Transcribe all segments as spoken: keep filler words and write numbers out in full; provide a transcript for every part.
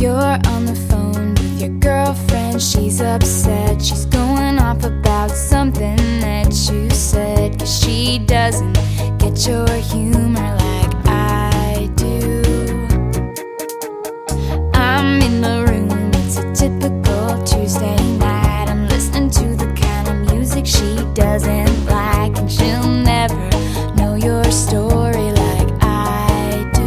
You're on the phone with your girlfriend. She's upset. She's going off about something that you said, 'cause she doesn't get your humor like I do. I'm in the room, it's a typical Tuesday night. I'm listening to the kind of music she doesn't like, and she'll never know your story like I do.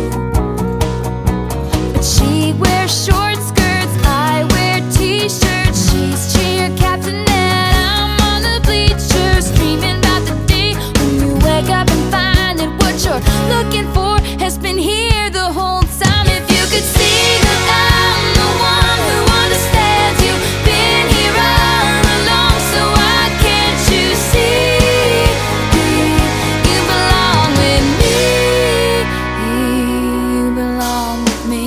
But she wears short skirts, I wear t-shirts. She's cheer captain and I'm on the bleachers, dreaming about the day when you wake up and find that what you're looking for has been here the whole time. If you could see that I'm the one who understands you, been here all along, so why can't you see you belong with me? You belong with me.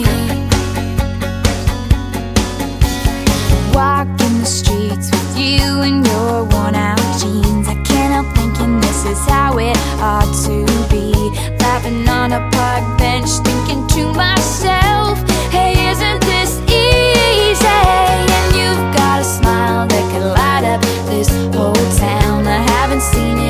Walking the streets with you in your worn out jeans, I can't help thinking this is how it ought to be. Laughing on a park bench, thinking to myself, hey, isn't this easy? And you've got a smile that could light up this whole town. I haven't seen